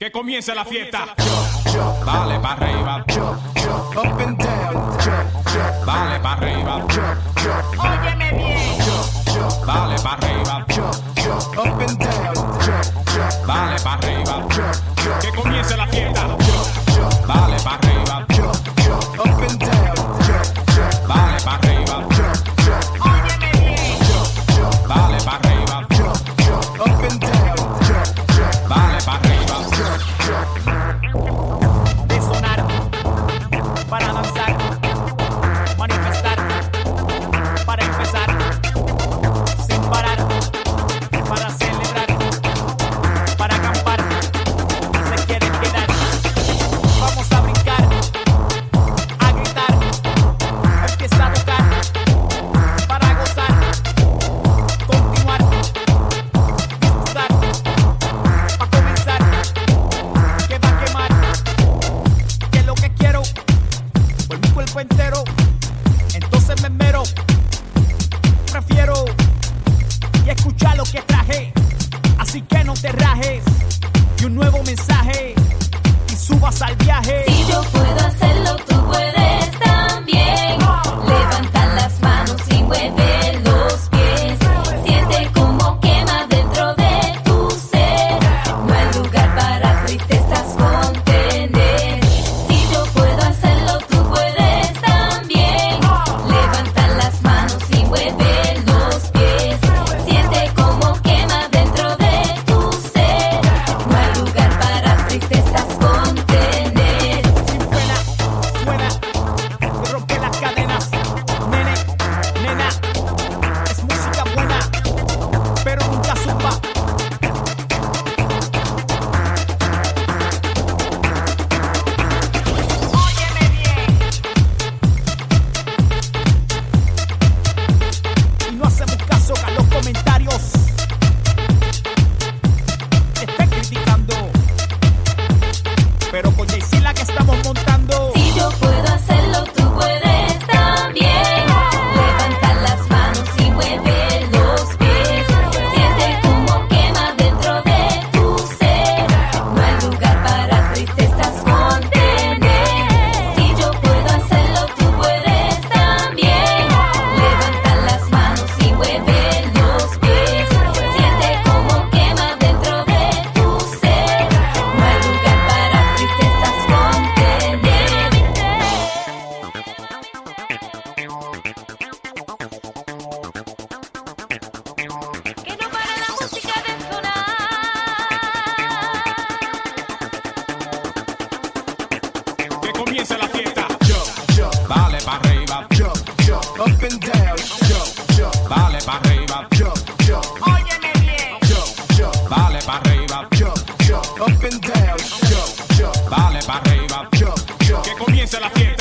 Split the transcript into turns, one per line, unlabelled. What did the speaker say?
Que comience la fiesta.
Dale pa' arriba.
Up and down.
Dale pa' arriba.
Óyeme bien.
Dale pa' arriba.
Up and down.
Dale pa' arriba.
Que comience la fiesta.
Dale pa' arriba.
Up and down.
Dale pa' arriba.
Óyeme bien.
Dale pa' arriba.
Up and down.
Dale pa' arriba.
De sonar para danzar, manifestar para empezar, sin parar, para celebrar, para acampar, se quieren quedar. Vamos a brincar, a gritar, empieza a tocar, para gozar, continuar, disfrutar, para comenzar, que va a quemar, que es lo que quiero, por mi cuerpo entero, entonces me mero, prefiero y escuchar lo que traje, así que no te rajes, y un nuevo mensaje, y subas al viaje.
Si yo puedo hacerlo, tú puedes también. Levanta las manos y mueve los pies. Siente como quema dentro de tu ser. No hay lugar para tristezas contener. Si yo puedo hacerlo, tú puedes también. Levanta las manos y mueve los pies. Siente como quema dentro de tu ser. No hay lugar para tristezas contener.
Sin pena, suena, te rompe las cadenas. Nene, nena, es música buena, pero nunca zumba. Óyeme bien. Y no hacemos caso a los comentarios. Te están criticando, pero con Jay-Z la que estamos montando.
Si yo puedo hacerlo, tú puedes también. Levanta las manos y mueve los pies. Siente como quema dentro de tu ser. No hay lugar para tristezas contener. Si yo puedo hacerlo, tú puedes también. Levanta las manos y mueve los pies. Siente como quema dentro de tu ser. No hay lugar para tristezas contener. Que no para la música de sonar.
Que comience la fiesta.
Dale pa' arriba.
Up and down.
Dale pa' arriba.
Óyeme bien.
Dale pa' arriba.
Up and down.
Dale pa' arriba.
Que comience la fiesta.